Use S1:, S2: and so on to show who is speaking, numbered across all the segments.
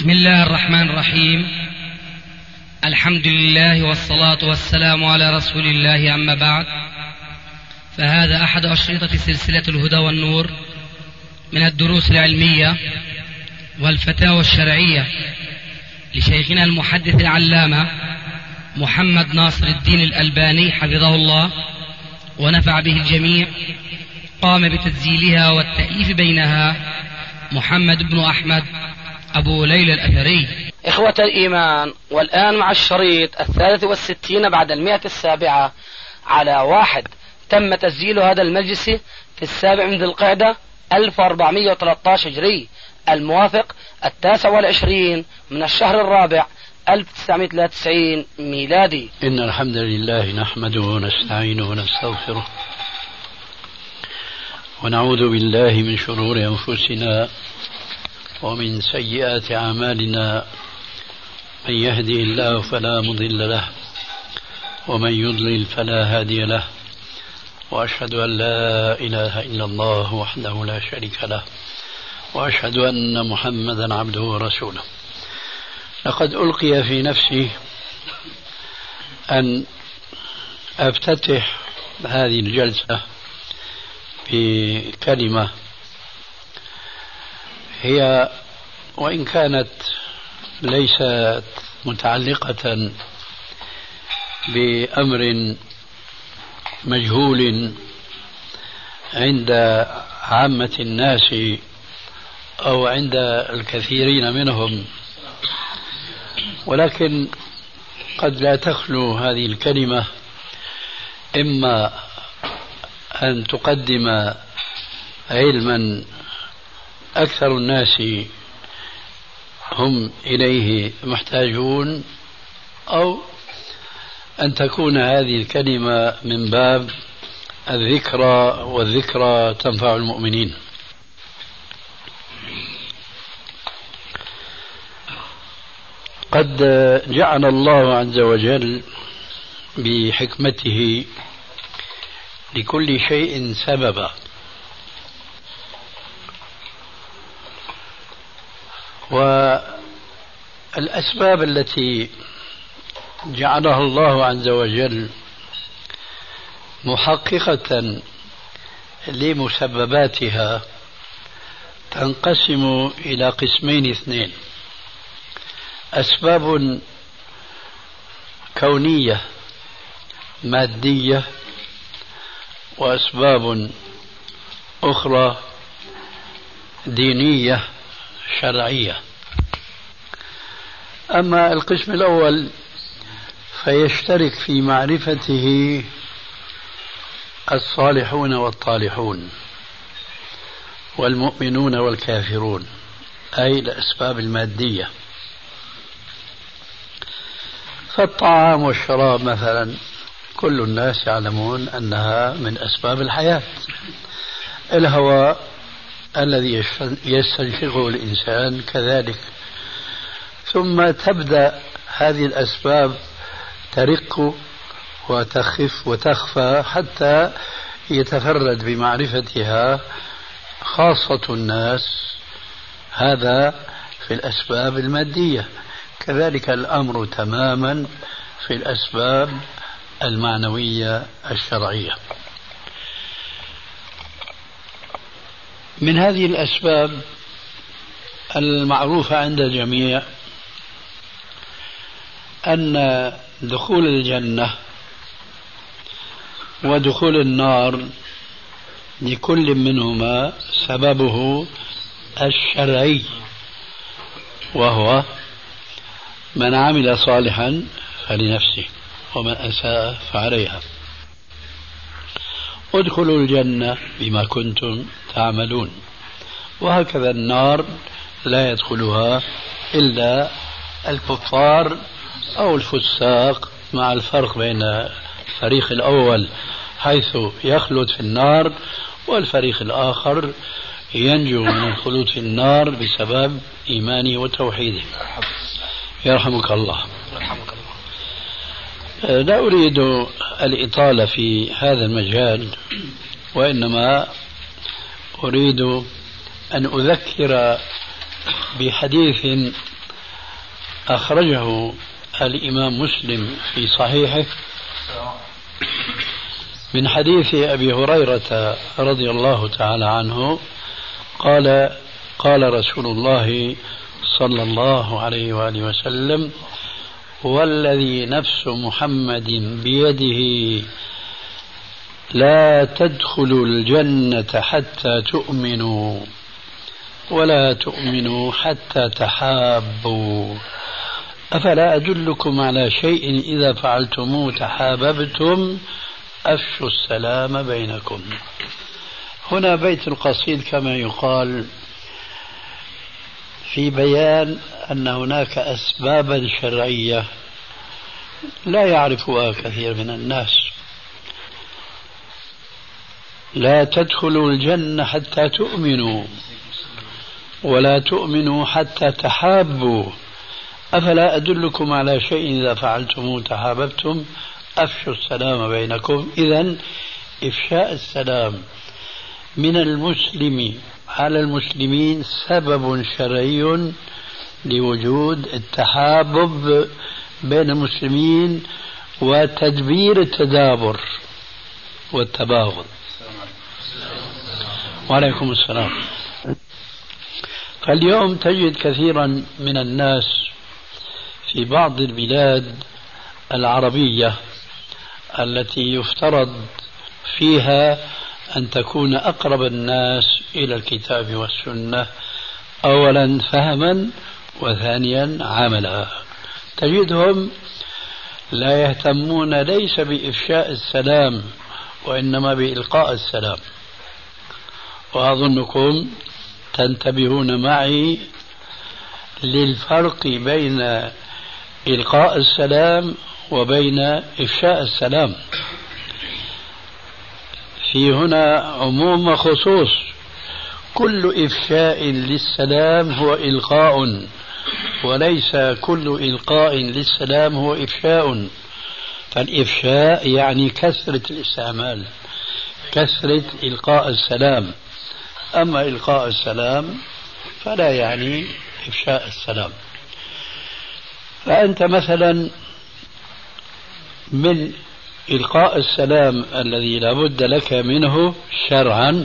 S1: بسم الله الرحمن الرحيم. الحمد لله والصلاة والسلام على رسول الله، أما بعد، فهذا أحد أشرطة سلسلة الهدى والنور من الدروس العلمية والفتاوى الشرعية لشيخنا المحدث العلامة محمد ناصر الدين الألباني حفظه الله ونفع به الجميع. قام بتسجيلها والتأليف بينها محمد بن أحمد أبو ليلى الأثري.
S2: إخوة الإيمان، والآن مع الشريط 63 بعد 107 على 1. تم تسجيل هذا المجلس في 7 من ذي القعدة 1413 هجري، الموافق 29 من الشهر الرابع 1993 ميلادي.
S3: إن الحمد لله نحمده ونستعينه ونستغفره ونعوذ بالله من شرور أنفسنا ومن سيئات أعمالنا، من يهدي الله فلا مضل له ومن يضلل فلا هادي له، وأشهد أن لا إله إلا الله وحده لا شريك له، وأشهد أن محمدا عبده ورسوله. لقد ألقي في نفسي أن أفتتح هذه الجلسة بكلمة هي وإن كانت ليست متعلقة بأمر مجهول عند عامة الناس أو عند الكثيرين منهم، ولكن قد لا تخلو هذه الكلمة إما أن تقدم علما أكثر الناس هم إليه محتاجون، أو أن تكون هذه الكلمة من باب الذكرى، والذكرى تنفع المؤمنين. قد جعل الله عز وجل بحكمته لكل شيء سببا، والأسباب التي جعلها الله عز وجل محققة لمسبباتها تنقسم إلى قسمين اثنين: أسباب كونية مادية، وأسباب أخرى دينية شرعية. أما القسم الأول فيشترك في معرفته الصالحون والطالحون والمؤمنون والكافرون، أي الأسباب المادية. فالطعام والشراب مثلا كل الناس يعلمون أنها من أسباب الحياة. الهواء الذي يستنشقه الإنسان كذلك. ثم تبدأ هذه الأسباب ترق وتخف وتخفى حتى يتفرد بمعرفتها خاصة الناس. هذا في الأسباب المادية. كذلك الأمر تماما في الأسباب المعنوية الشرعية. من هذه الأسباب المعروفة عند الجميع أن دخول الجنة ودخول النار لكل منهما سببه الشرعي، وهو من عمل صالحا فلنفسه ومن أساء فعليها. ادخلوا الجنة بما كنتم تعملون. وهكذا النار لا يدخلها إلا الكفار أو الفساق، مع الفرق بين الفريق الأول حيث يخلد في النار، والفريق الآخر ينجو من الخلود في النار بسبب إيمانه وتوحيده. يرحمك الله. لا أريد الإطالة في هذا المجال، وإنما أريد أن أذكر بحديث أخرجه الإمام مسلم في صحيحه من حديث أبي هريرة رضي الله تعالى عنه قال قال رسول الله صلى الله عليه وآله وسلم: والذي نفس محمد بيده لا تدخلوا الجنة حتى تؤمنوا ولا تؤمنوا حتى تحابوا أفلا أدلكم على شيء إذا فعلتموه تحاببتم أفشوا السلام بينكم. هنا بيت القصيد كما يقال في بيان أن هناك أسبابا شرعية لا يعرفها كثير من الناس. لا تدخلوا الجنة حتى تؤمنوا ولا تؤمنوا حتى تحابوا أفلا أدلكم على شيء إذا فعلتموه تحاببتم أفشوا السلام بينكم. إذن إفشاء السلام من المسلم على المسلمين سبب شرعي لوجود التحابب بين المسلمين وتدبير التدابر والتباغض. وعليكم السلام. فاليوم تجد كثيرا من الناس في بعض البلاد العربية التي يفترض فيها أن تكون أقرب الناس إلى الكتاب والسنة أولا فهما وثانيا عملا، تجدهم لا يهتمون ليس بإفشاء السلام وإنما بإلقاء السلام. وأظنكم تنتبهون معي للفرق بين إلقاء السلام وبين إفشاء السلام. في هنا عموم وخصوص، كل إفشاء للسلام هو إلقاء وليس كل إلقاء للسلام هو إفشاء. فالإفشاء يعني كثرة الاستعمال، كثرة إلقاء السلام، أما إلقاء السلام فلا يعني إفشاء السلام. فأنت مثلا من إلقاء السلام الذي لا بد لك منه شرعا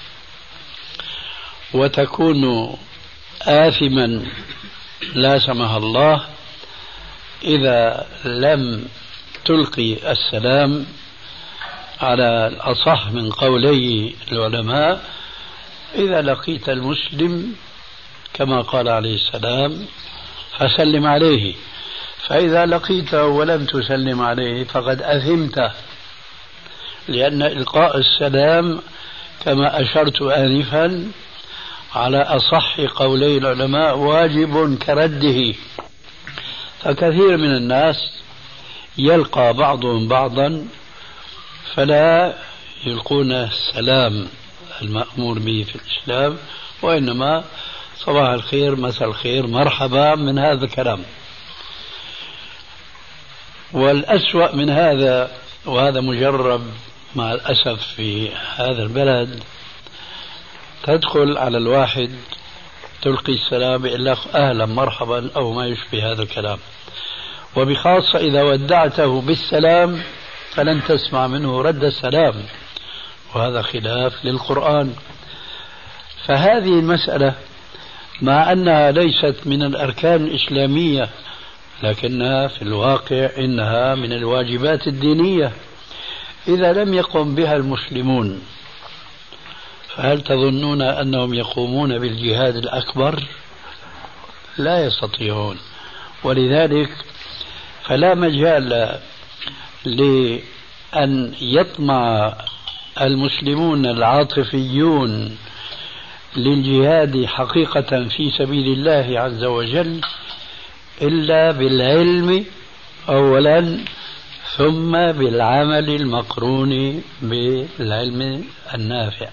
S3: وتكون آثما لا سمح الله إذا لم تلقي السلام على الأصح من قولي العلماء. إذا لقيت المسلم كما قال عليه السلام فسلم عليه، فإذا لقيته ولم تسلم عليه فقد أثمت، لأن إلقاء السلام كما أشرت آنفا على أصح قولي العلماء واجب كرده. فكثير من الناس يلقى بعضهم بعضا فلا يلقون السلام المأمور به في الإسلام، وإنما صباح الخير مساء الخير مرحبا من هذا الكلام. والأسوأ من هذا، وهذا مجرب مع الأسف في هذا البلد، تدخل على الواحد تلقي السلام يقول لك أهلا مرحبا أو ما يشبه هذا الكلام، وبخاصة إذا ودعته بالسلام فلن تسمع منه رد السلام، وهذا خلاف للقرآن. فهذه المسألة مع أنها ليست من الأركان الإسلامية لكنها في الواقع إنها من الواجبات الدينية. إذا لم يقم بها المسلمون فهل تظنون أنهم يقومون بالجهاد الأكبر؟ لا يستطيعون. ولذلك فلا مجال لأن يطمع المسلمون العاطفيون للجهاد حقيقة في سبيل الله عز وجل إلا بالعلم أولا ثم بالعمل المقرون بالعلم النافع.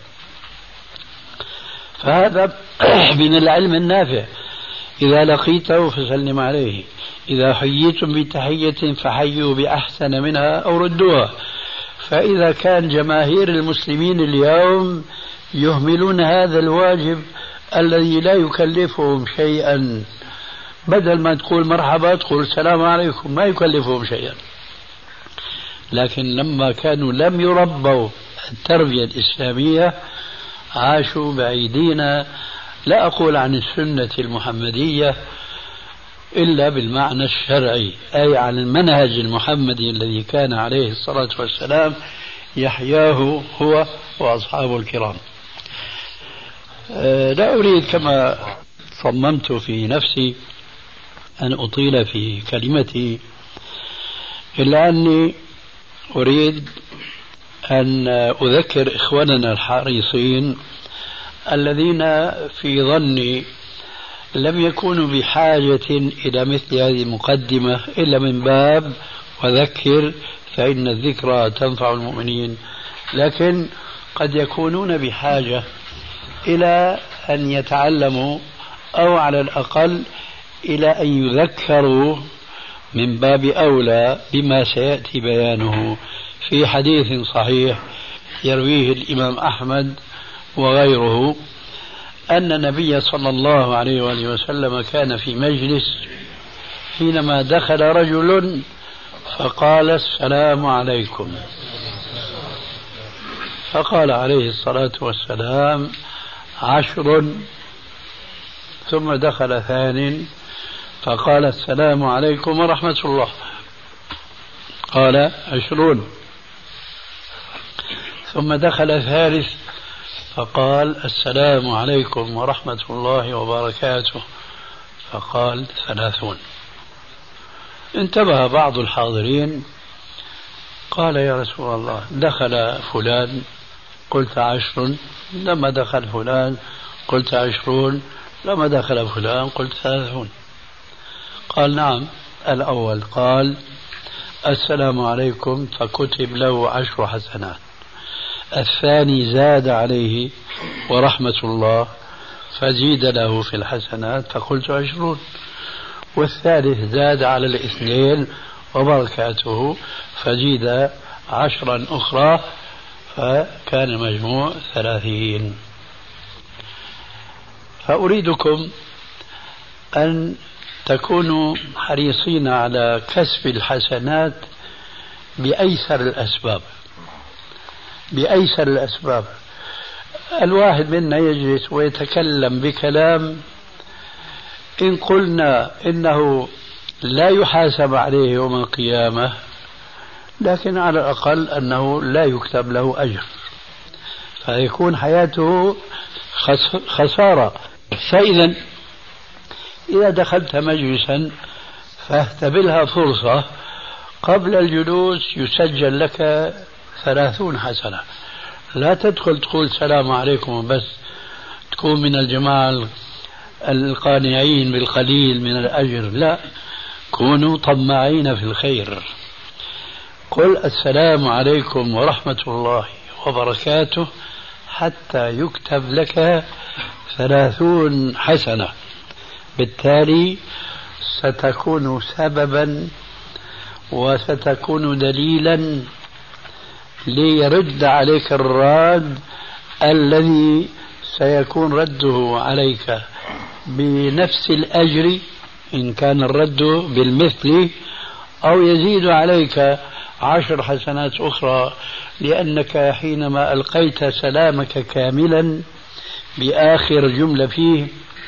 S3: فهذا من العلم النافع. إذا لقيته فسلم عليه، إذا حييتم بتحية فحيوا بأحسن منها أو ردوها. فإذا كان جماهير المسلمين اليوم يهملون هذا الواجب الذي لا يكلفهم شيئا بدل ما تقول مرحبا تقول السلام عليكم، ما يكلفهم شيئا. لكن لما كانوا لم يربوا التربية الإسلامية عاشوا بعيدين، لا أقول عن السنة المحمدية إلا بالمعنى الشرعي، أي عن المنهج المحمدي الذي كان عليه الصلاة والسلام يحياه هو وأصحابه الكرام. لا أريد كما صممت في نفسي أن أطيل في كلمتي، إلا أني أريد أن أذكر إخواننا الحريصين الذين في ظني لم يكونوا بحاجة إلى مثل هذه المقدمة إلا من باب وذكر فإن الذكرى تنفع المؤمنين، لكن قد يكونون بحاجة إلى أن يتعلموا أو على الأقل إلى أن يذكروا من باب أولى بما سيأتي بيانه في حديث صحيح يرويه الإمام أحمد وغيره أن النبي صلى الله عليه وآله وسلم كان في مجلس حينما دخل رجل فقال السلام عليكم، فقال عليه الصلاة والسلام 10، ثم دخل ثانٍ فقال السلام عليكم ورحمة الله، قال 20، ثم دخل ثالث فقال السلام عليكم ورحمة الله وبركاته، فقال 30. انتبه بعض الحاضرين قال يا رسول الله دخل فلان قلت 10، لما دخل فلان قلت 20، لما دخل فلان قلت 30. قال نعم، الأول قال السلام عليكم فكتب له 10 حسنات، الثاني زاد عليه ورحمة الله فزيد له في الحسنات فقلت 20، والثالث زاد على الاثنين وبركاته فزيد 10 أخرى فكان المجموع 30. فأريدكم أن تكونوا حريصين على كسب الحسنات بأيسر الأسباب. الواحد منا يجلس ويتكلم بكلام إن قلنا إنه لا يحاسب عليه يوم القيامة، لكن على الأقل أنه لا يكتب له أجر، فيكون حياته خسارة. فإذا إذا دخلت مجلسا فاهتبلها فرصة، قبل الجلوس يسجل لك 30 حسنة. لا تدخل تقول السلام عليكم بس، تكون من الجماعة القانعين بالقليل من الأجر، لا، كونوا طماعين في الخير. قل السلام عليكم ورحمة الله وبركاته حتى يكتب لك 30 حسنة. بالتالي ستكون سببا وستكون دليلا ليرد عليك الراد الذي سيكون رده عليك بنفس الأجر إن كان الرد بالمثل، أو يزيد عليك 10 حسنات أخرى، لأنك حينما ألقيت سلامك كاملا بآخر جملة فيه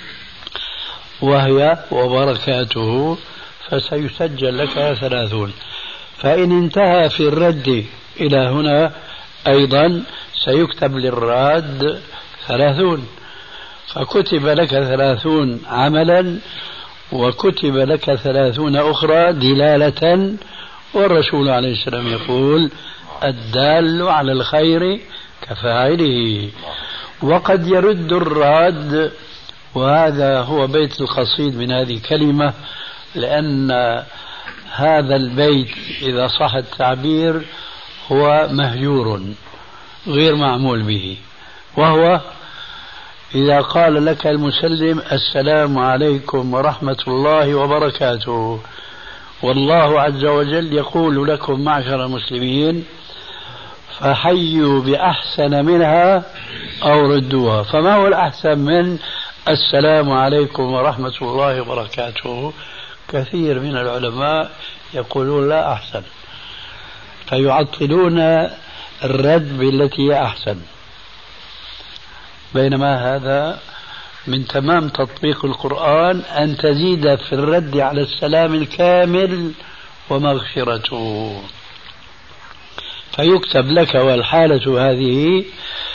S3: وهي وبركاته فسيسجل لك 30. فإن انتهى في الرد إلى هنا أيضا سيكتب للراد 30، فكتب لك 30 عملا وكتب لك 30 أخرى دلالة. والرسول عليه السلام يقول الدال على الخير كفاعله. وقد يرد الراد، وهذا هو بيت القصيد من هذه الكلمة، لأن هذا البيت إذا صح التعبير هو مهجور غير معمول به، وهو إذا قال لك المسلم السلام عليكم ورحمة الله وبركاته، والله عز وجل يقول لكم معشر المسلمين فحيوا بأحسن منها أو ردوها. فما هو الأحسن من السلام عليكم ورحمة الله وبركاته، كثير من العلماء يقولون لا أحسن، فيعطلون الرد بالتي هي أحسن، بينما هذا من تمام تطبيق القرآن أن تزيد في الرد على السلام الكامل ومغفرته، فيكتب لك والحالة هذه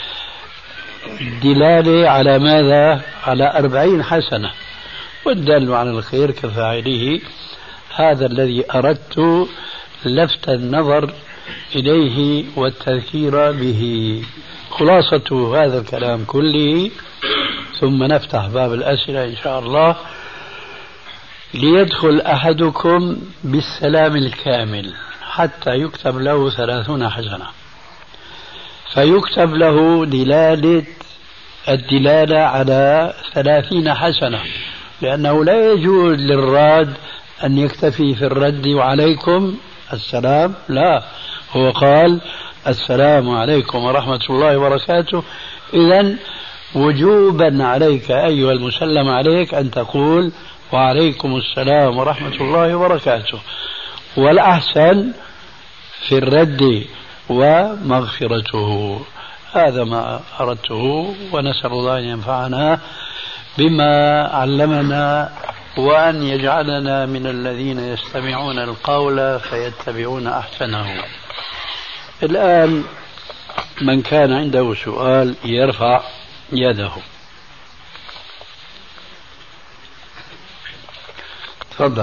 S3: دلالة على ماذا؟ على 40 حسنة، والدال على الخير كفاعله. هذا الذي أردت لفت النظر إليه والتذكير به. خلاصة هذا الكلام كله، ثم نفتح باب الأسئلة إن شاء الله. ليدخل أحدكم بالسلام الكامل حتى يكتب له 30 حسنة، فيكتب له الدلالة على 30 حسنة، لأنه لا يجوز للراد أن يكتفي في الرد وعليكم السلام، لا، هو قال السلام عليكم ورحمة الله وبركاته، إذن وجوبا عليك أيها المسلم عليك أن تقول وعليكم السلام ورحمة الله وبركاته، والأحسن في الرد ومغفرته. هذا ما أردته، ونسأل الله أن ينفعنا بما علمنا وأن يجعلنا من الذين يستمعون القول فيتبعون أحسنه. الآن من كان عنده سؤال يرفع يده. تفضل.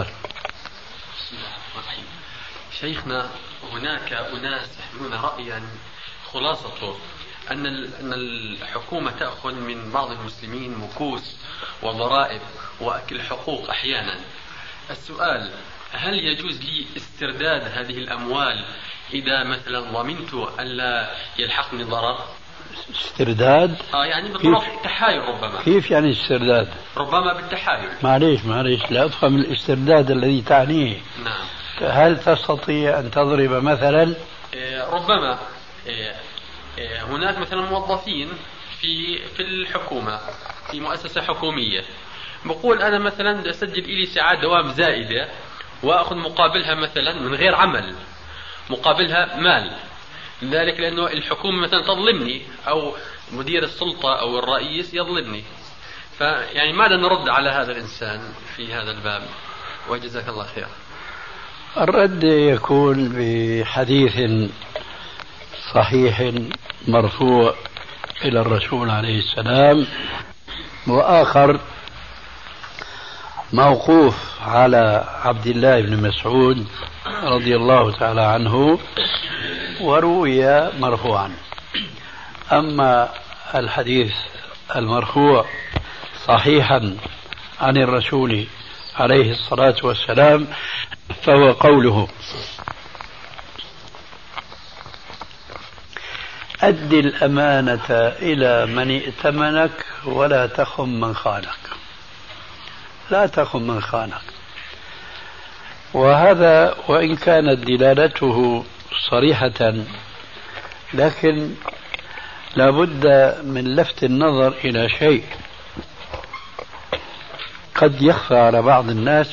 S4: شيخنا، هناك أناس يحملون رأيا خلاصته أن الحكومة تأخذ من بعض المسلمين مكوس وضرائب وأكل حقوق أحيانا. السؤال: هل يجوز لي استرداد هذه الأموال إذا مثلا ضمنت ألا يلحقني ضرر؟
S3: استرداد؟
S4: يعني بالتحايل ربما.
S3: كيف يعني استرداد؟
S4: ربما بالتحايل. معليش
S3: لا أفهم الاسترداد الذي تعنيه.
S4: نعم.
S3: هل تستطيع أن تضرب مثلا؟
S4: ربما هناك مثلا موظفين في الحكومة في مؤسسة حكومية، بقول أنا مثلا أسجل إلي ساعات دوام زائدة وأخذ مقابلها مثلا من غير عمل، مقابلها مال، ذلك لأنه الحكومة مثلا تظلمني أو مدير السلطة أو الرئيس يظلمني. فيعني ماذا نرد على هذا الإنسان في هذا الباب؟ وجزاك الله خير.
S3: الرد يكون بحديث صحيح مرفوع إلى الرسول عليه السلام، وآخر موقوف على عبد الله بن مسعود رضي الله تعالى عنه، وروي مرفوعا. أما الحديث المرفوع صحيحا عن الرسول عليه الصلاة والسلام فهو قوله: أد الأمانة إلى من ائتمنك ولا تخن من خانك. لا تخن من خانك. وهذا وإن كانت دلالته صريحة، لكن لابد من لفت النظر إلى شيء قد يخفى على بعض الناس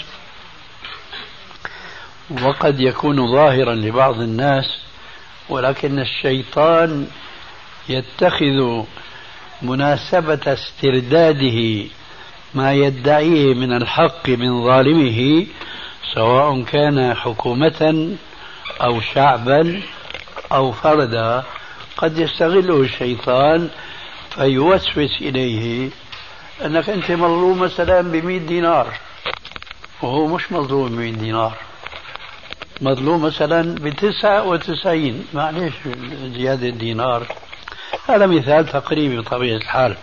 S3: وقد يكون ظاهرا لبعض الناس، ولكن الشيطان يتخذ مناسبة استرداده ما يدعيه من الحق من ظالمه، سواء كان حكومة أو شعبا أو فردا، قد يستغله الشيطان فيوسوس إليه أنك أنت مظلوم مثلا ب100 دينار وهو مش مظلوم ب100 دينار، مظلوم مثلا ب99، معليش زيادة دينار. هذا مثال تقريبي بطبيعة الحال.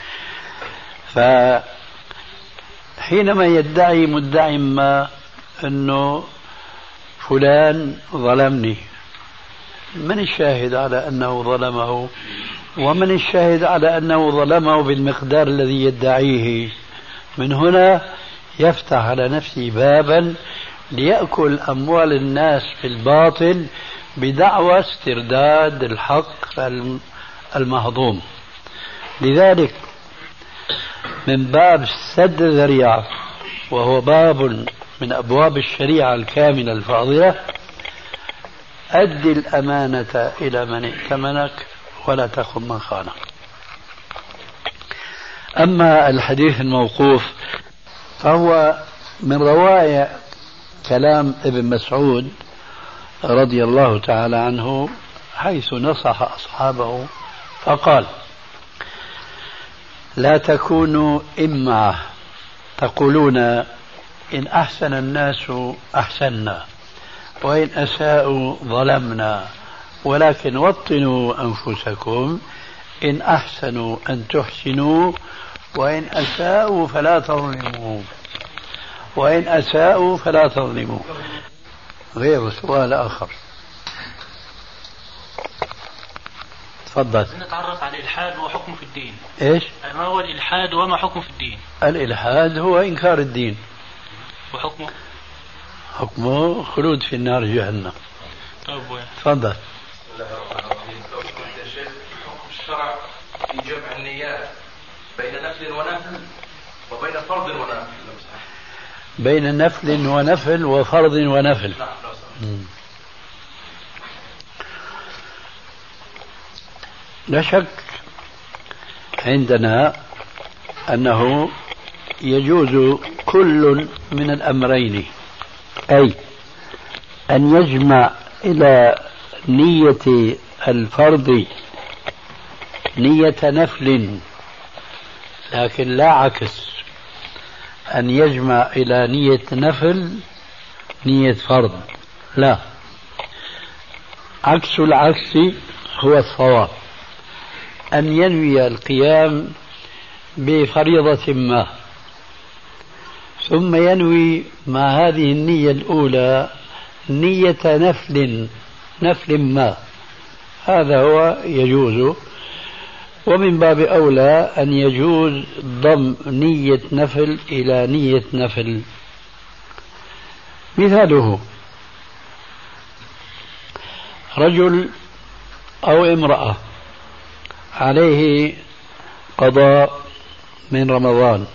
S3: فحينما يدعي مدعي ما أنه فلان ظلمني، من الشاهد على أنه ظلمه؟ ومن الشاهد على أنه ظلمه بالمقدار الذي يدعيه؟ من هنا يفتح على نفسه بابا ليأكل أموال الناس في الباطل بدعوى استرداد الحق المهضوم. لذلك من باب سد الذريعة، وهو باب من أبواب الشريعة الكاملة الفاضلة: أد الأمانة إلى من ائتمنك ولا تخن من خانك. أما الحديث الموقوف فهو من روائع كلام ابن مسعود رضي الله تعالى عنه، حيث نصح أصحابه فقال: لا تكونوا إمعة تقولون إن أحسن الناس أحسنا وإن أساءوا ظلمنا، ولكن وطنوا أنفسكم إن أحسنوا أن تحسنوا وإن أساءوا فلا تظلموا، وإن أساءوا فلا تظلموا. غير سؤال آخر. تفضل.
S5: نتعرف على الإلحاد وحكمه في الدين.
S3: إيش؟
S5: ما هو الإلحاد وما حكمه في الدين؟
S3: الإلحاد هو إنكار الدين.
S5: وحكمه؟
S3: حكمه خلود في النار جهنم.
S5: طيب
S3: تفضل.
S6: حكم الشرع في جمع النيات بين نفل ونفل وبين فرض ونفل.
S3: بين نفل ونفل وفرض ونفل. لا شك عندنا أنه يجوز كل من الأمرين، أي أن يجمع إلى نية الفرض نية نفل، لكن لا عكس، أن يجمع إلى نية نفل نية فرض، لا، عكس العكس هو الصواب، أن ينوي القيام بفريضة ما ثم ينوي مع هذه النية الأولى نية نفل ما، هذا هو يجوز. ومن باب أولى أن يجوز ضم نية نفل إلى نية نفل. مثاله: رجل أو امرأة عليه قضاء من رمضان،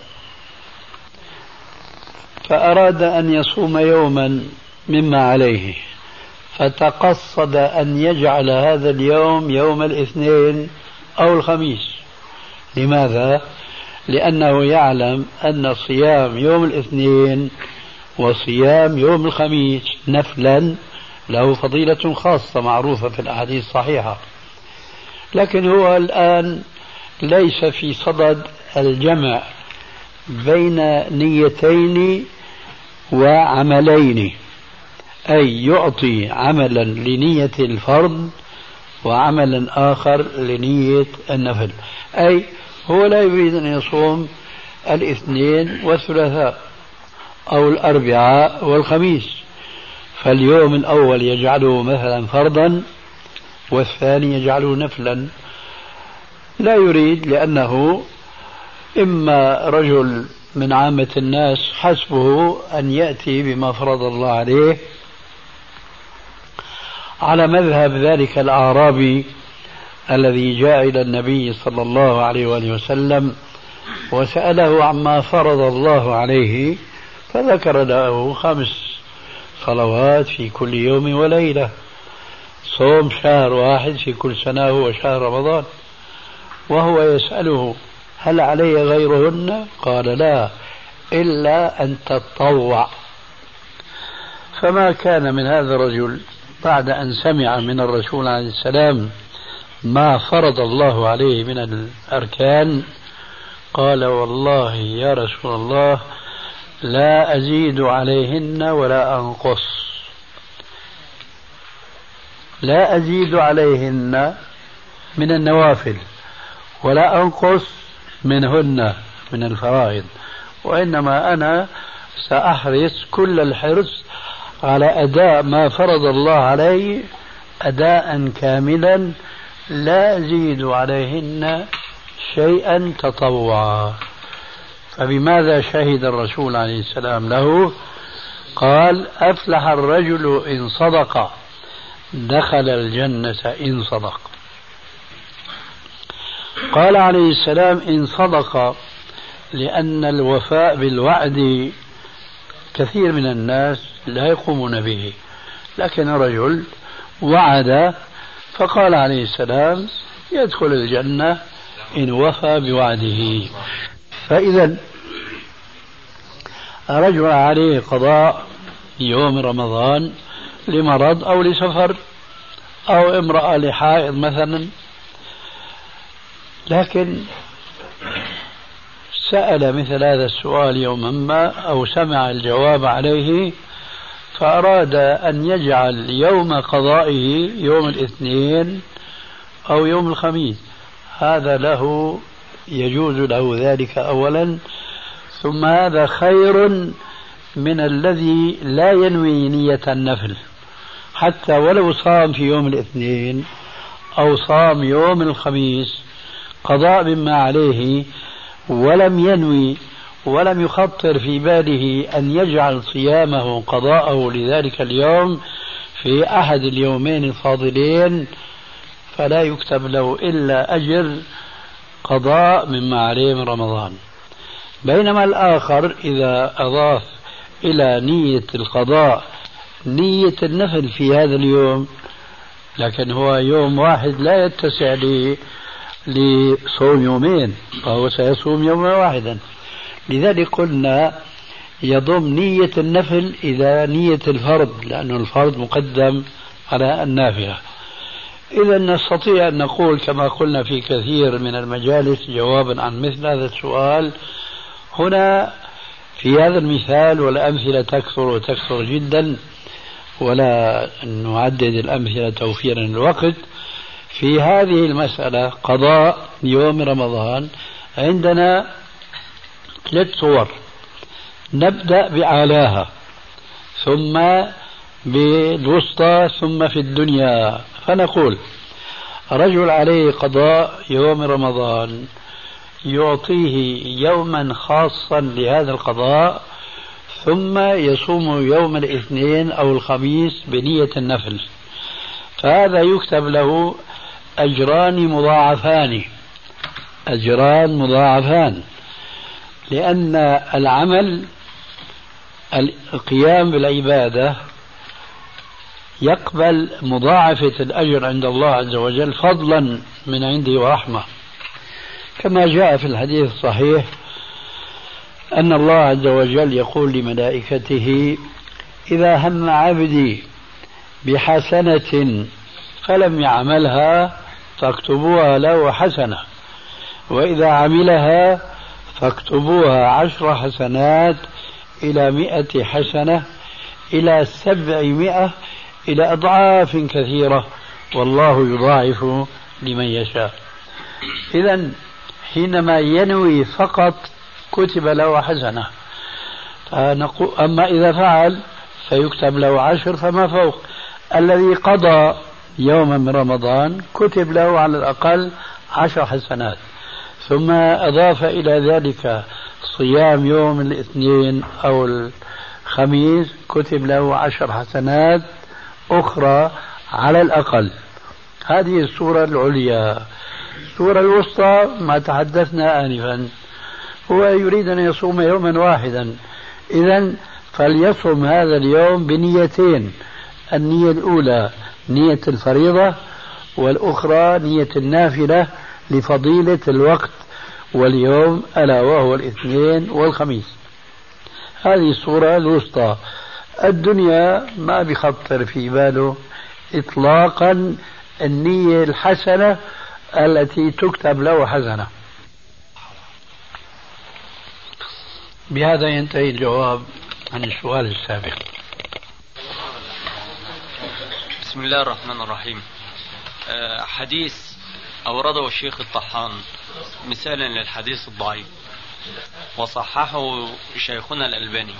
S3: فأراد أن يصوم يوما مما عليه، فتقصد أن يجعل هذا اليوم يوم الاثنين أو الخميس. لماذا؟ لأنه يعلم أن صيام يوم الاثنين وصيام يوم الخميس نفلا له فضيلة خاصة معروفة في الأحاديث الصحيحة، لكن هو الآن ليس في صدد الجمع بين نيتين وعملين، أي يعطي عملا لنية الفرض وعملا آخر لنية النفل، أي هو لا يريد أن يصوم الاثنين والثلاثاء أو الأربعاء والخميس، فاليوم الأول يجعله مثلا فرضا والثاني يجعله نفلا، لا يريد، لأنه إما رجل من عامة الناس حسبه أن يأتي بما فرض الله عليه، على مذهب ذلك الأعرابي الذي جاء إلى النبي صلى الله عليه وآله وسلم وسأله عما فرض الله عليه، فذكر له 5 صلوات في كل يوم وليلة، صوم شهر واحد في كل سنة هو شهر رمضان، وهو يسأله: هل علي غيرهن؟ قال: لا، إلا أن تتطوع. فما كان من هذا الرجل بعد أن سمع من الرسول عليه السلام ما فرض الله عليه من الأركان قال: والله يا رسول الله لا أزيد عليهن ولا أنقص، لا أزيد عليهن من النوافل ولا أنقص منهن من الفرائض، وإنما أنا سأحرص كل الحرص على أداء ما فرض الله علي أداء كاملا لا أزيد عليهن شيئا تطوعا. فبماذا شهد الرسول عليه السلام له؟ قال: أفلح الرجل إن صدق، دخل الجنة إن صدق. قال عليه السلام: إن صدق لأن الوفاء بالوعد كثير من الناس لا يقومون به، لكن رجل وعد فقال عليه السلام يدخل الجنة إن وفى بوعده. فإذا رجل عليه قضاء يوم رمضان لمرض أو لسفر، أو امرأة لحائض مثلا، لكن سأل مثل هذا السؤال يوما ما أو سمع الجواب عليه فأراد أن يجعل يوم قضائه يوم الاثنين أو يوم الخميس، هذا له يجوز له ذلك أولا، ثم هذا خير من الذي لا ينوي نية النفل، حتى ولو صام في يوم الاثنين أو صام يوم الخميس قضاء مما عليه ولم ينوي ولم يخطر في باله أن يجعل صيامه قضاءه لذلك اليوم في أحد اليومين الفاضلين، فلا يكتب له إلا أجر قضاء مما عليه من رمضان. بينما الآخر إذا أضاف إلى نية القضاء نية النفل في هذا اليوم، لكن هو يوم واحد لا يتسع لصوم يومين، فهو سيصوم يوما واحدا. لذلك قلنا يضم نية النفل إلى نية الفرض، لأن الفرض مقدم على النافلة. إذا نستطيع أن نقول كما قلنا في كثير من المجالس جوابا عن مثل هذا السؤال، هنا في هذا المثال، والأمثلة تكثر وتكثر جدا ولا نعدد الأمثلة توفيرا للوقت، في هذه المسألة قضاء يوم رمضان عندنا 3 صور. نبدأ بأعلاها ثم بالوسطى ثم في الدنيا. فنقول رجل عليه قضاء يوم رمضان يعطيه يوما خاصا لهذا القضاء، ثم يصوم يوم الاثنين أو الخميس بنية النفل، فهذا يكتب له أجران مضاعفان، لأن العمل القيام بالعبادة يقبل مضاعفة الأجر عند الله عز وجل فضلا من عنده ورحمة، كما جاء في الحديث الصحيح أن الله عز وجل يقول لملائكته: إذا هم عبدي بحسنة فلم يعملها فاكتبوها له حسنة، وإذا عملها فاكتبوها 10 حسنات إلى 100 حسنة إلى 700 إلى أضعاف كثيرة، والله يضاعف لمن يشاء. إذن حينما ينوي فقط كتب له حسنة، أما إذا فعل فيكتب له 10 فما فوق. الذي قضى يوما من رمضان كتب له على الأقل 10 حسنات، ثم أضاف إلى ذلك صيام يوم الاثنين أو الخميس كتب له 10 حسنات أخرى على الأقل. هذه الصورة العليا. الصورة الوسطى ما تحدثنا آنفا، هو يريد أن يصوم يوما واحدا، إذن فليصوم هذا اليوم بنيتين: النية الأولى نية الفريضة، والأخرى نية النافلة لفضيلة الوقت واليوم ألا وهو الاثنين والخميس. هذه الصورة الوسطى. الدنيا ما بخطر في باله إطلاقا النية الحسنة التي تكتب له حسنة. بهذا ينتهي الجواب عن السؤال السابق.
S7: بسم الله الرحمن الرحيم. حديث أورده الشيخ الطحان مثالا للحديث الضعيف وصححه شيخنا الألباني.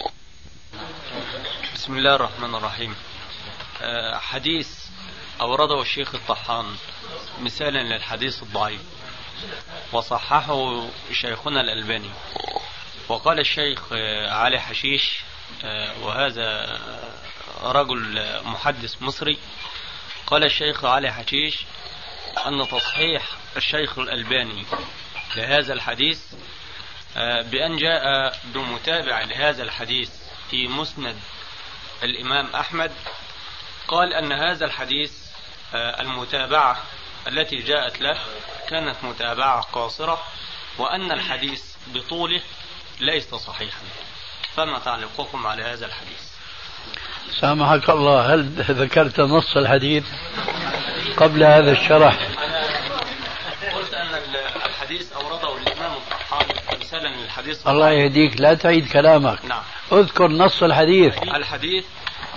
S7: بسم الله الرحمن الرحيم. حديث أورده الشيخ الطحان مثالا للحديث الضعيف وصححه شيخنا الألباني. وقال الشيخ علي حشيش، وهذا رجل محدث مصري، قال الشيخ علي حشيش أن تصحيح الشيخ الألباني لهذا الحديث بأن جاء بمتابع لهذا الحديث في مسند الإمام أحمد، قال أن هذا الحديث المتابعة التي جاءت له كانت متابعة قاصرة، وأن الحديث بطوله ليس صحيحا. فما تعليقكم على هذا الحديث؟
S3: سامحك الله، هل ذكرت نص الحديث قبل هذا الشرح؟
S7: قلت أن الحديث أورده الإمام الطحاوي مثلا للحديث.
S3: الله يهديك، لا تعيد كلامك.
S7: نعم.
S3: اذكر نص الحديث.
S7: الحديث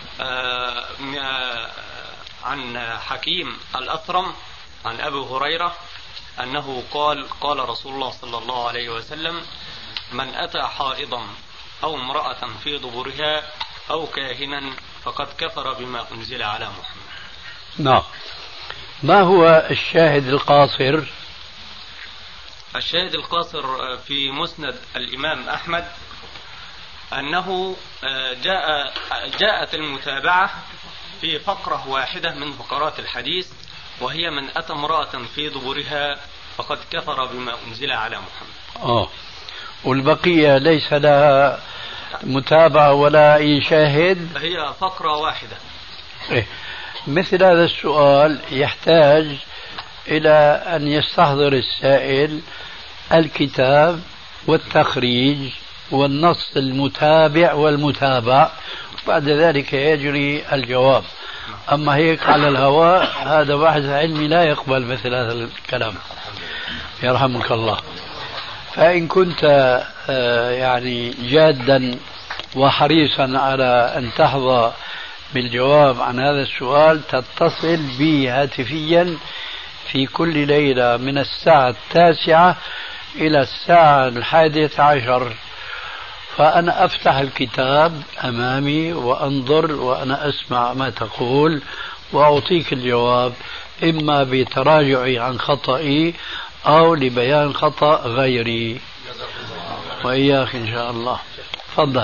S7: عن حكيم الأثرم عن أبي هريرة أنه قال رسول الله صلى الله عليه وسلم: من أتى حائضا أو امرأة في دبرها أو كاهنا فقد كفر بما أنزل على محمد.
S3: نعم. ما هو الشاهد القاصر؟
S7: الشاهد القاصر في مسند الإمام أحمد أنه جاءت المتابعة في فقرة واحدة من فقرات الحديث، وهي: من أتى امرأة في دبرها فقد كفر بما أنزل على محمد.
S3: والبقية ليس لها متابعة ولا أي شاهد،
S7: هي فقرة واحدة.
S3: مثل هذا السؤال يحتاج إلى أن يستحضر السائل الكتاب والتخريج والنص المتابع والمتابع، بعد ذلك يجري الجواب. أما هيك على الهواء هذا باحث علمي لا يقبل مثل هذا الكلام، يرحمك الله. فإن كنت يعني جادا وحريصا على أن تحظى بالجواب عن هذا السؤال، تتصل بي هاتفيا في كل ليلة من الساعة 9 إلى الساعة 11، فأنا أفتح الكتاب أمامي وأنظر وأنا أسمع ما تقول وأعطيك الجواب، إما بتراجعي عن خطئي أو لبيان خطأ غيري، وإياك إن شاء الله. تفضل.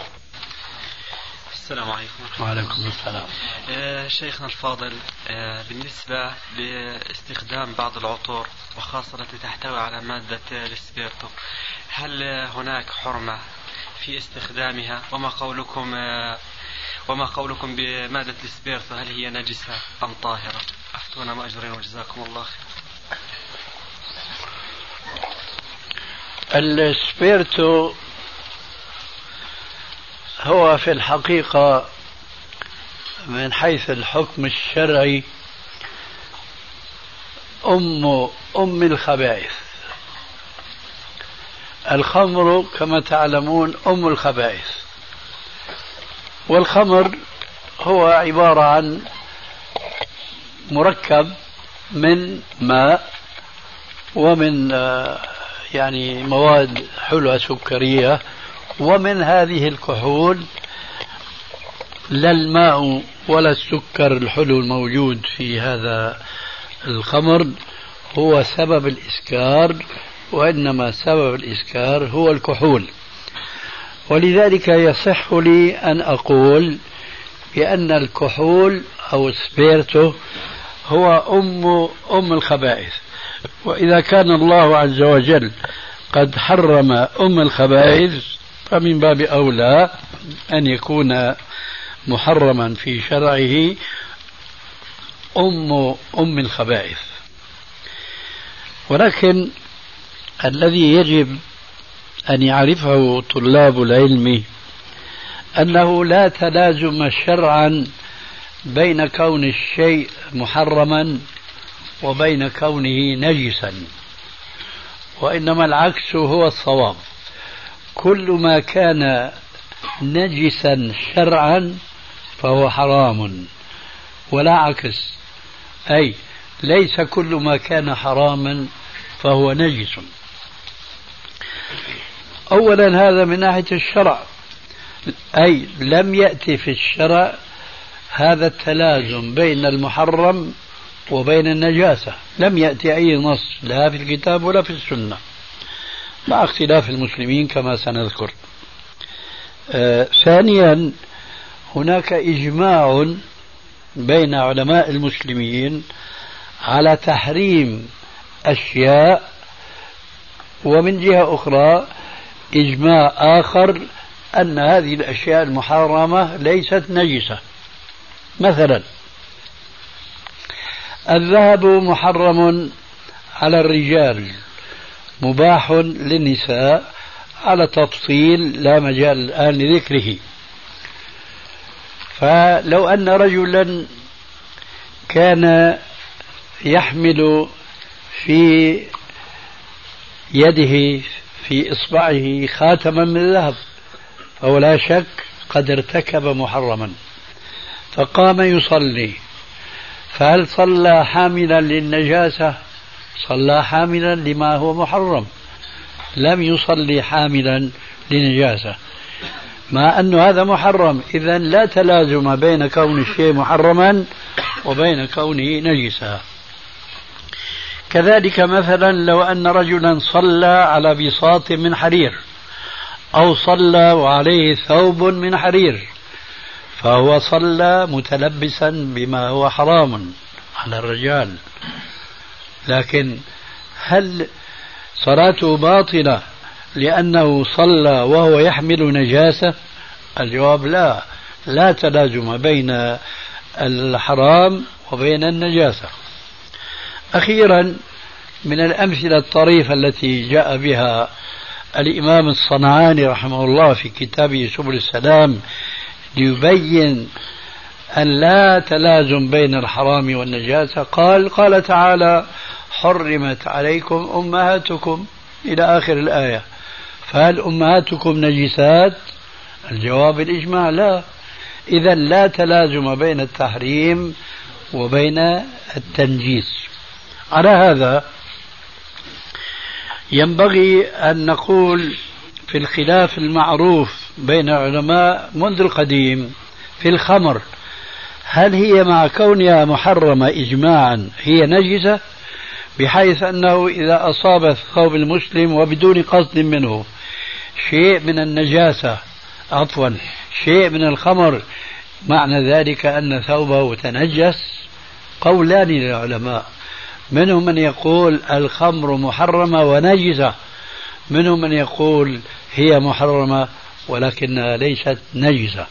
S8: السلام عليكم.
S3: وعليكم السلام.
S8: شيخنا الفاضل، بالنسبة لاستخدام بعض العطور وخاصة التي تحتوي على مادة الاسبرتو، هل هناك حرمة في استخدامها؟ وما قولكم بمادة الاسبرتو، هل هي نجسة أم طاهرة؟ أفتونا مأجورين وجزاكم الله خير.
S3: الاسبرتو هو في الحقيقة من حيث الحكم الشرعي أم الخبائث. الخمر كما تعلمون أم الخبائث، والخمر هو عبارة عن مركب من ماء ومن يعني مواد حلوة سكرية، ومن هذه الكحول لا الماء ولا السكر الحلو الموجود في هذا الخمر هو سبب الإسكار، وإنما سبب الإسكار هو الكحول. ولذلك يصح لي أن أقول بأن الكحول أو السبيرتو هو أم الخبائث. وإذا كان الله عز وجل قد حرم أم الخبائث فمن باب أولى أن يكون محرما في شرعه أم الخبائث. ولكن الذي يجب أن يعرفه طلاب العلم أنه لا تلازم شرعا بين كون الشيء محرما وبين كونه نجسا، وإنما العكس هو الصواب. كل ما كان نجسا شرعا فهو حرام، ولا عكس، أي ليس كل ما كان حراما فهو نجس. أولا هذا من ناحية الشرع، أي لم يأتي في الشرع هذا التلازم بين المحرم وبين النجاسة، لم يأتي أي نص لا في الكتاب ولا في السنة، مع اختلاف المسلمين كما سنذكر. ثانيا هناك إجماع بين علماء المسلمين على تحريم أشياء، ومن جهة أخرى إجماع آخر أن هذه الأشياء المحرمة ليست نجسة. مثلا الذهب محرم على الرجال مباح للنساء على تفصيل لا مجال الآن لذكره. فلو أن رجلا كان يحمل في يده في إصبعه خاتما من ذهب فهو لا شك قد ارتكب محرما، فقام يصلي، فهل صلى حاملا للنجاسة؟ صلى حاملا لما هو محرم، لم يصلي حاملا لنجاسة، مع أن هذا محرم. إذن لا تلازم بين كون الشيء محرما وبين كونه نجسا. كذلك مثلا لو أن رجلا صلى على بساط من حرير أو صلى وعليه ثوب من حرير فهو صلى متلبسا بما هو حرام على الرجال، لكن هل صلاته باطلة لأنه صلى وهو يحمل نجاسة؟ الجواب لا، لا تلازم بين الحرام وبين النجاسة. أخيرا من الأمثلة الطريفة التي جاء بها الإمام الصنعاني رحمه الله في كتابه سبل السلام ليبين أن لا تلازم بين الحرام والنجاسة، قال تعالى: حرمت عليكم أمهاتكم إلى آخر الآية. فهل أمهاتكم نجسات؟ الجواب الإجماع لا. إذن لا تلازم بين التحريم وبين التنجيس. على هذا ينبغي أن نقول في الخلاف المعروف بين العلماء منذ القديم في الخمر، هل هي مع كونها محرمة إجماعا هي نجسة، بحيث أنه إذا أصاب الثوب المسلم وبدون قصد منه شيء من النجاسة شيء من الخمر، معنى ذلك أن ثوبه تنجس؟ قولان للعلماء، منهم من يقول الخمر محرمة ونجسة، منهم من يقول هي محرمة ولكنها ليست نجسة.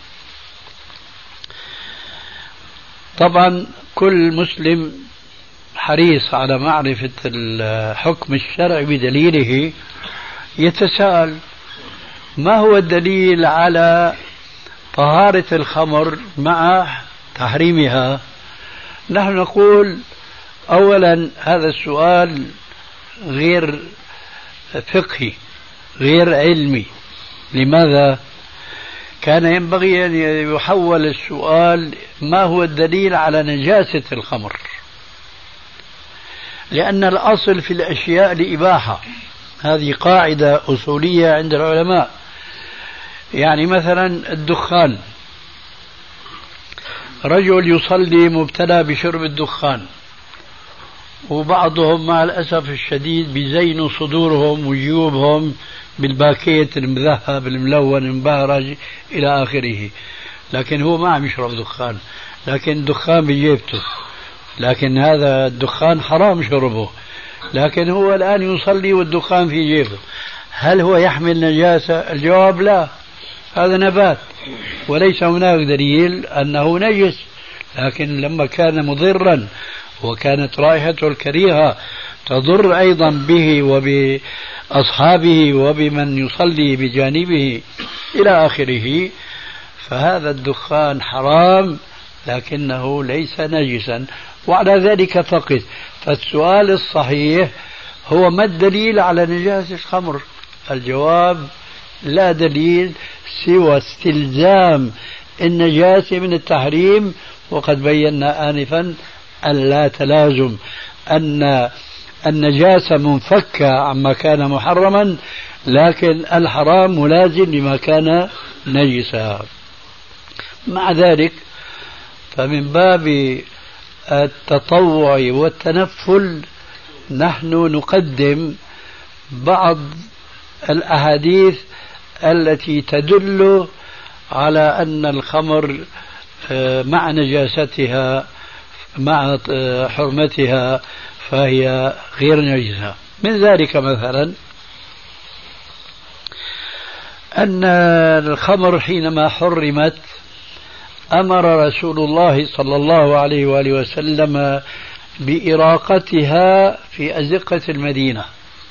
S3: طبعا كل مسلم حريص على معرفة الحكم الشرعي بدليله، يتساءل: ما هو الدليل على طهارة الخمر مع تحريمها؟ نحن نقول أولا هذا السؤال غير فقهي غير علمي. لماذا؟ كان ينبغي أن يحول السؤال: ما هو الدليل على نجاسة الخمر؟ لأن الأصل في الأشياء الإباحة، هذه قاعدة أصولية عند العلماء. يعني مثلا الدخان، رجل يصلي مبتلى بشرب الدخان، وبعضهم مع الأسف الشديد بيزينوا صدورهم وجيوبهم بالباكيت المذهب الملون المبهرج إلى آخره، لكن هو ما عم يشرب دخان، لكن الدخان بجيبته، لكن هذا الدخان حرام شربه، لكن هو الآن يصلي والدخان في جيبه. هل هو يحمل نجاسة؟ الجواب لا، هذا نبات وليس هناك دليل أنه نجس، لكن لما كان مضرا وكانت رائحته الكريهة تضر أيضا به وبأصحابه وبمن يصلي بجانبه إلى آخره، فهذا الدخان حرام لكنه ليس نجسا، وعلى ذلك فقط. فالسؤال الصحيح هو: ما الدليل على نجاسة الخمر؟ الجواب: لا دليل سوى استلزام النجاسة من التحريم، وقد بينا آنفا أن لا تلازم، أن النجاسة منفكة عما كان محرما، لكن الحرام ملازم لما كان نجسا. مع ذلك فمن باب التطوع والتنفل نحن نقدم بعض الأحاديث التي تدل على أن الخمر مع نجاستها مع حرمتها فهي غير نجسة. من ذلك مثلا أن الخمر حينما حرمت أمر رسول الله صلى الله عليه وآله وسلم بإراقتها في أزقة المدينة،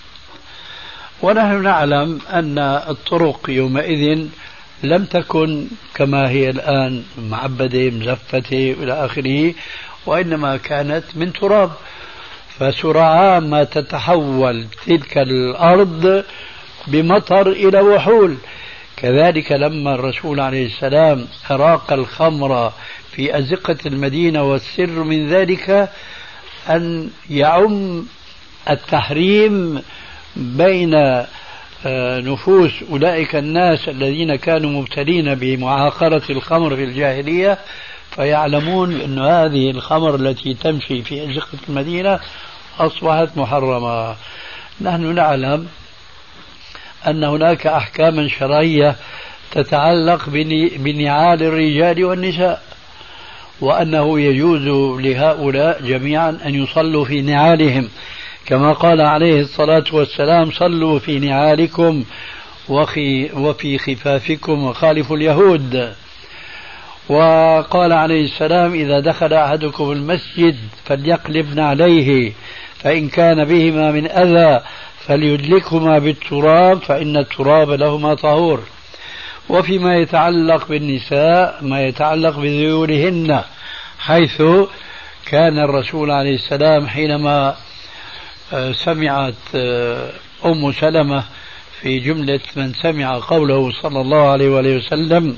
S3: ونحن نعلم أن الطرق يومئذ لم تكن كما هي الآن معبدة مزفتة إلى آخره، وإنما كانت من تراب، فسرعان ما تتحول تلك الأرض بمطر إلى وحول. كذلك لما الرسول عليه السلام أراق الخمر في أزقة المدينة، والسر من ذلك أن يعم التحريم بين نفوس أولئك الناس الذين كانوا مبتلين بمعاقرة الخمر في الجاهلية، فيعلمون أن هذه الخمر التي تمشي في أزقة المدينة أصبحت محرمة. نحن نعلم أن هناك أحكاما شرعية تتعلق بنعال الرجال والنساء، وأنه يجوز لهؤلاء جميعا أن يصلوا في نعالهم، كما قال عليه الصلاة والسلام: صلوا في نعالكم وفي خفافكم وخالفوا اليهود. وقال عليه السلام: إذا دخل أحدكم المسجد فليقلب نعليه، فإن كان بهما من أذى فليدلكهما بالتراب فإن التراب لهما طهور. وفيما يتعلق بالنساء ما يتعلق بذيولهن، حيث كان الرسول عليه السلام حينما سمعت أم سلمة في جملة من سمع قوله صلى الله عليه وآله وسلم: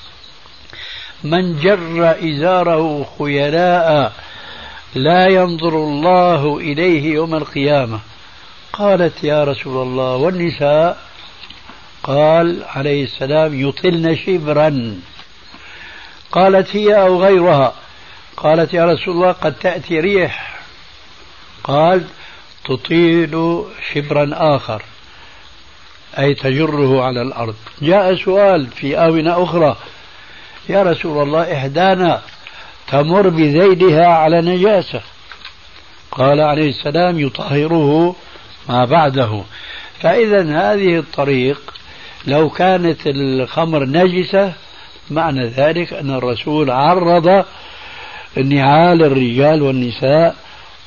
S3: من جر إزاره خيلاء لا ينظر الله إليه يوم القيامة، قالت: يا رسول الله والنساء؟ قال عليه السلام: يطلن شبرا. قالت: هي أو غيرها؟ قالت: يا رسول الله قد تأتي ريح. قال: تطيل شبرا آخر، أي تجره على الأرض. جاء سؤال في آونة أخرى: يا رسول الله إحدانا تمر بذيلها على نجاسة. قال عليه السلام: يطهره ما بعده. فإذا هذه الطريق لو كانت الخمر نجسة معنى ذلك أن الرسول عرض نعال الرجال والنساء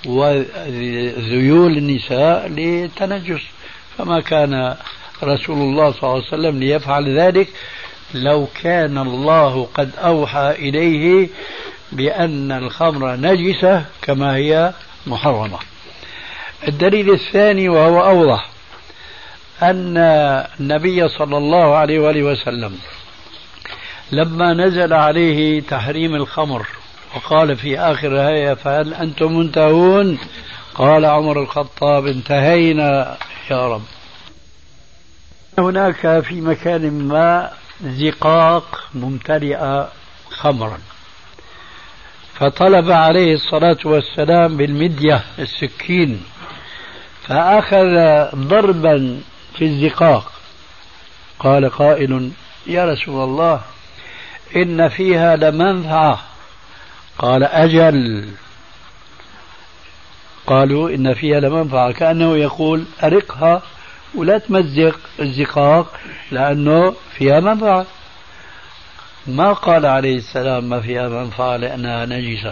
S3: وذيول النساء للتنجس، فما كان رسول الله صلى الله عليه وسلم ليفعل ذلك لو كان الله قد أوحى إليه بأن الخمر نجسة كما هي محرمة. الدليل الثاني وهو أوضح أن النبي صلى الله عليه وآله وسلم لما نزل عليه تحريم الخمر وقال في آخر الآية: فهل أنتم منتهون؟ قال عمر الخطاب: انتهينا يا رب. هناك في مكان ما زقاق ممتلئة خمرا، فطلب عليه الصلاة والسلام بالمدية السكين، فأخذ ضربا في الزقاق. قال قائل: يا رسول الله إن فيها لمنفعة. قال: أجل. قالوا: إن فيها لمنفعة، كأنه يقول: أرقها ولا تمزق الزقاق لأنه فيها منفعة. ما قال عليه السلام ما فيها منفعة لأنها نجسة،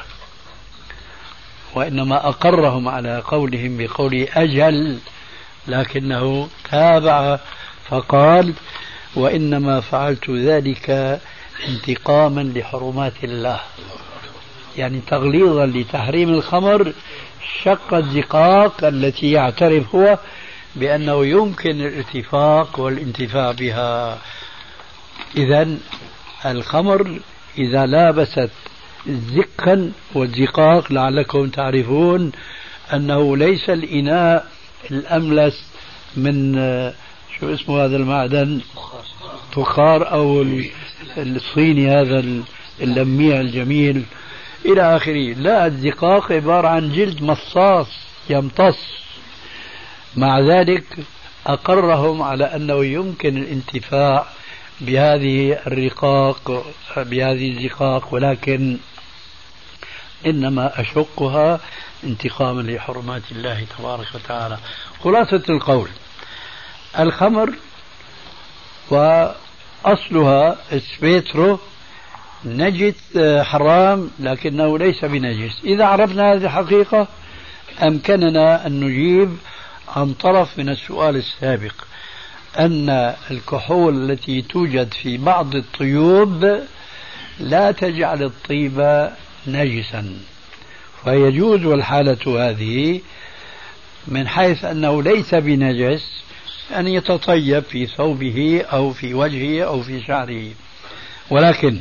S3: وإنما أقرهم على قولهم بقول أجل، لكنه تابع فقال: وإنما فعلت ذلك انتقاما لحرمات الله، يعني تغليظا لتحريم الخمر شق الزقاق التي يعترف هو بأنه يمكن الارتفاق والانتفاع بها. إذن الخمر إذا لابست زقا والزقاق لعلكم تعرفون أنه ليس الإناء الأملس من شو اسمه هذا المعدن، فخار أو الصيني هذا اللميع الجميل إلى آخره، لا، الزقاق عبارة عن جلد مصاص يمتص. مع ذلك أقرهم على أنه يمكن الانتفاع بهذه الرقاق بهذه الزقاق، ولكن إنما أشقها انتقاما لحرمات الله تبارك وتعالى. خلاصة القول: الخمر وأصلها سبيترو نجس حرام لكنه ليس بنجس. إذا عرفنا هذه الحقيقة أمكننا أن نجيب عن طرف من السؤال السابق أن الكحول التي توجد في بعض الطيوب لا تجعل الطيب نجسا، فيجوز الحالة هذه من حيث أنه ليس بنجس أن يتطيب في ثوبه أو في وجهه أو في شعره. ولكن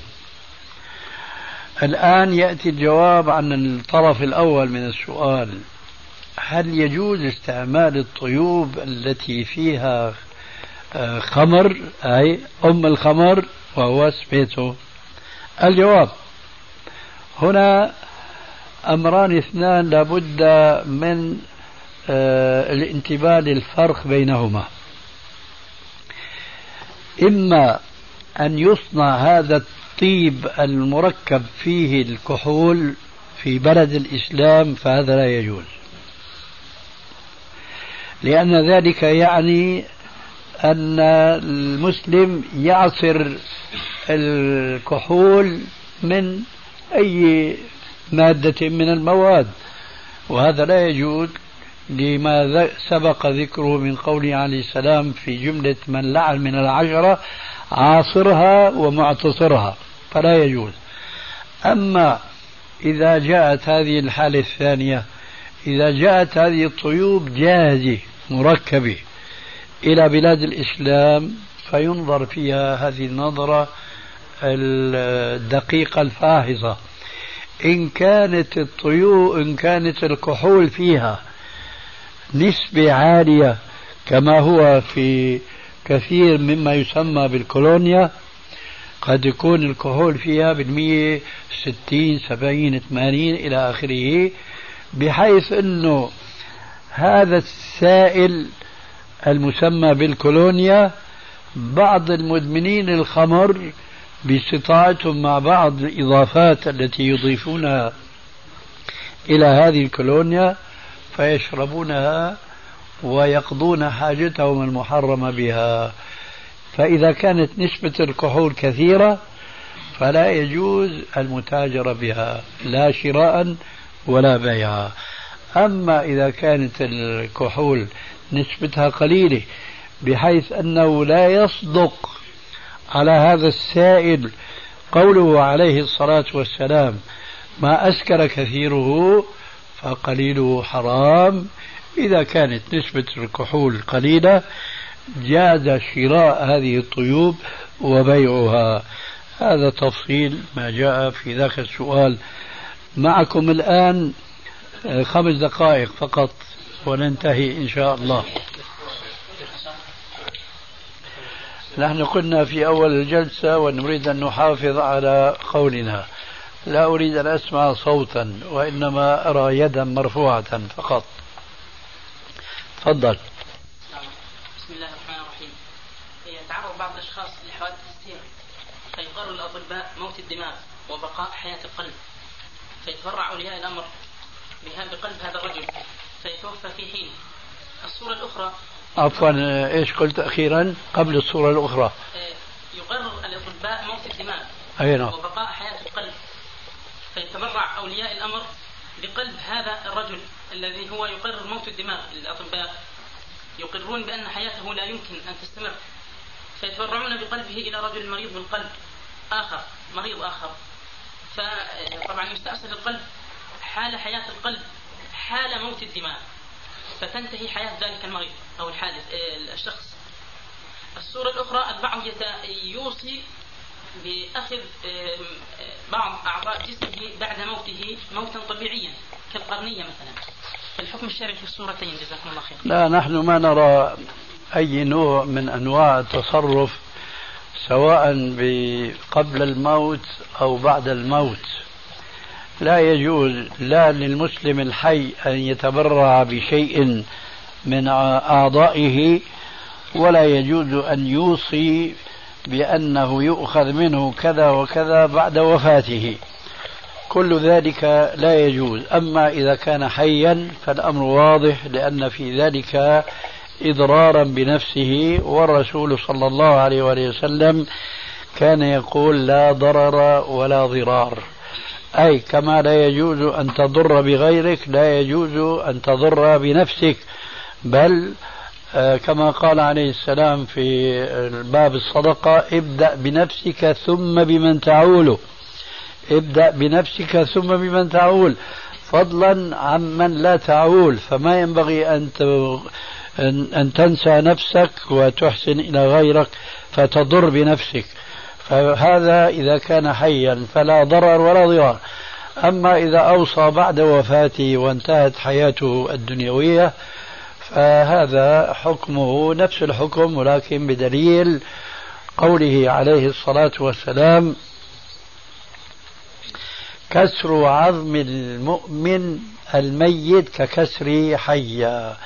S3: الآن يأتي الجواب عن الطرف الأول من السؤال: هل يجوز استعمال الطيوب التي فيها خمر، أي أم الخمر وهو سبيتو؟ الجواب: هنا أمران اثنان لابد من الانتباه للفرق بينهما. إما أن يصنع هذا الطيب المركب فيه الكحول في بلد الإسلام فهذا لا يجوز، لأن ذلك يعني أن المسلم يعصر الكحول من أي مادة من المواد، وهذا لا يجوز لما سبق ذكره من قوله عليه السلام في جملة من لعن من العشرة: عاصرها ومعتصرها، فلا يجوز. أما إذا جاءت هذه الحالة الثانية، إذا جاءت هذه الطيوب جاهزة مركبة إلى بلاد الإسلام فينظر فيها هذه النظرة الدقيقة الفاحصة. إن كانت الكحول فيها نسبة عالية كما هو في كثير مما يسمى بالكولونيا، قد يكون الكحول فيها 60 70 80 إلى آخره، بحيث أنه هذا السائل المسمى بالكولونيا بعض المدمنين الخمر باستطاعتهم مع بعض الإضافات التي يضيفونها إلى هذه الكولونيا فيشربونها ويقضون حاجتهم المحرمة بها. فإذا كانت نسبة الكحول كثيرة فلا يجوز المتاجرة بها، لا شراء ولا بيعا. أما إذا كانت الكحول نسبتها قليلة بحيث أنه لا يصدق على هذا السائل قوله عليه الصلاة والسلام: ما أسكر كثيره فقليله حرام. إذا كانت نسبة الكحول قليلة جاز شراء هذه الطيوب وبيعها. هذا تفصيل ما جاء في ذاك السؤال. معكم الآن 5 دقائق فقط وننتهي إن شاء الله. نحن قلنا في أول الجلسة ونريد أن نحافظ على قولنا. لا أريد أن أسمع صوتا وإنما أرى يدا مرفوعة فقط. تفضل.
S9: بسم الله الرحمن الرحيم. يتعرض بعض الأشخاص لحوادث السير فيقرر الأطباء موت الدماغ وبقاء حياة القلب، فيتبرع أولياء الأمر بقلب هذا الرجل فيتوفى في حين. الصورة الأخرى،
S3: عفوا إيش قلت أخيرا قبل الصورة الأخرى؟
S9: يقرر الأطباء موت الدماغ وبقاء حياة القلب، فيتبرع أولياء الأمر بقلب هذا الرجل الذي هو يقرر موت الدماغ. الأطباء يقررون بأن حياته لا يمكن أن تستمر، فيتبرعون بقلبه إلى رجل مريض بالقلب آخر، مريض آخر. فطبعا يستأصل القلب حال حياة القلب حال موت الدماغ، فتنتهي حياة ذلك المريض أو الحادث الشخص. الصورة الأخرى أتبعه يوصي بأخذ بعض أعضاء جسمه بعد موته موتا طبيعيا كالقرنية مثلا. الحكم الشرعي في الصورتين جزاكم الله خير.
S3: لا، نحن ما نرى أي نوع من أنواع التصرف سواء قبل الموت أو بعد الموت. لا يجوز لا للمسلم الحي أن يتبرع بشيء من أعضائه، ولا يجوز أن يوصي بأنه يؤخذ منه كذا وكذا بعد وفاته. كل ذلك لا يجوز. أما إذا كان حيا فالأمر واضح، لأن في ذلك إضرارا بنفسه، والرسول صلى الله عليه وآله وسلم كان يقول لا ضرر ولا ضرار، أي كما لا يجوز أن تضر بغيرك لا يجوز أن تضر بنفسك، بل كما قال عليه السلام في باب الصدقة ابدأ بنفسك ثم بمن تعول، ابدأ بنفسك ثم بمن تعول، فضلا عمن لا تعول. فما ينبغي أن تنسى نفسك وتحسن إلى غيرك فتضر بنفسك، فهذا إذا كان حيا فلا ضرر ولا ضرار. أما إذا أوصى بعد وفاته وانتهت حياته الدنيوية فهذا حكمه نفس الحكم، ولكن بدليل قوله عليه الصلاة والسلام كسر عظم المؤمن الميت ككسر حية.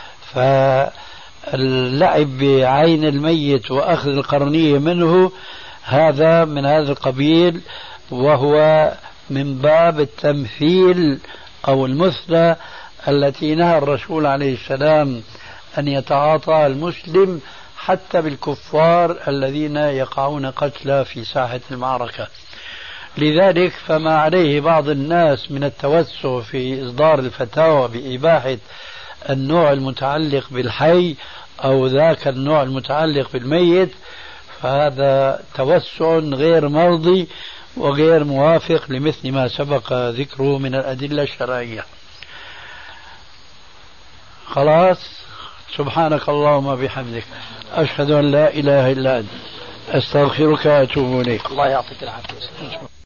S3: فاللعب بعين الميت وأخذ القرنية منه هذا من هذا القبيل، وهو من باب التمثيل أو المثلى التي نهى الرسول عليه السلام أن يتعاطى المسلم حتى بالكفار الذين يقعون قتلى في ساحة المعركة. لذلك فما عليه بعض الناس من التوسع في إصدار الفتاوى بإباحة النوع المتعلق بالحي أو ذاك النوع المتعلق بالميت، فهذا توسع غير مرضي وغير موافق لمثل ما سبق ذكره من الأدلة الشرعية. خلاص، سبحانك اللهم بحمدك أشهد أن لا إله إلا أنت أستغفرك وأتوب إليك.
S2: الله يعطيك العافية.